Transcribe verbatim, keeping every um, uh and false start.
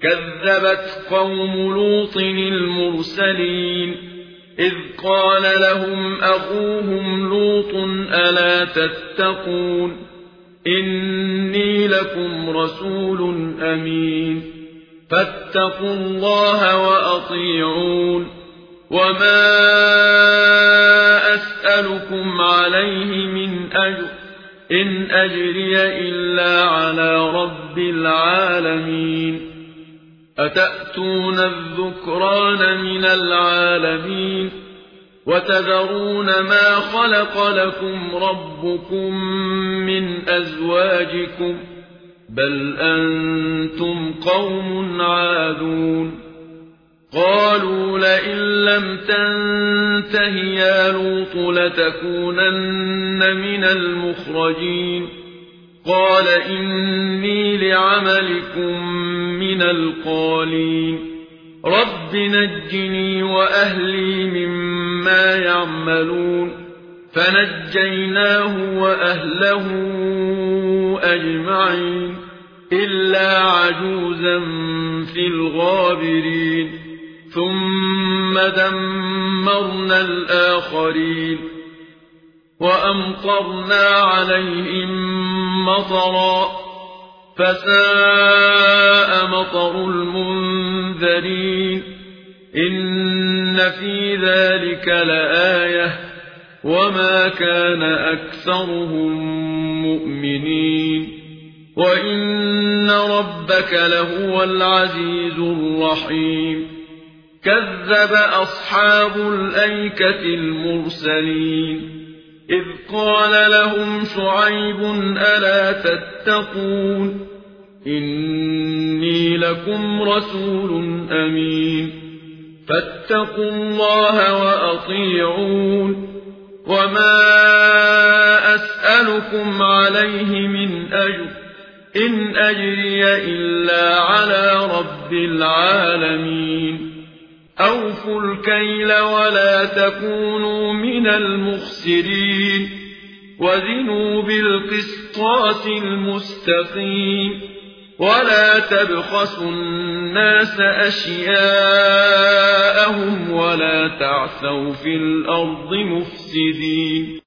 كذبت قوم لوط المرسلين إذ قال لهم أخوهم لوط ألا تتقون إني لكم رسول أمين فاتقوا الله وأطيعون وما أسألكم عليه من أجر إن أجري إلا على رب العالمين أتأتون الذكران من العالمين وتذرون ما خلق لكم ربكم من أزواجكم بل أنتم قوم عادون قالوا لئن لم تنته يا لوط لتكونن من المخرجين قال إني لعملكم من القالين رب نجني وأهلي مما يعملون فنجيناه وأهله أجمعين إلا عجوزا في الغابرين ثم دمرنا الآخرين وأمطرنا عليهم مطرا فساء مطر المنذرين إن في ذلك لآية وما كان أكثرهم مؤمنين وإن ربك لهو العزيز الرحيم كذب أصحاب الأيكة المرسلين إذ قال لهم شعيب ألا تتقون إني لكم رسول أمين فاتقوا الله وأطيعون وما أسألكم عليه من أجر إن أجري إلا على رب العالمين أوفوا الكيل ولا تكونوا من المخسرين وزنوا بالقسطاس المستقيم ولا تبخسوا الناس أشياءهم ولا تعثوا في الأرض مفسدين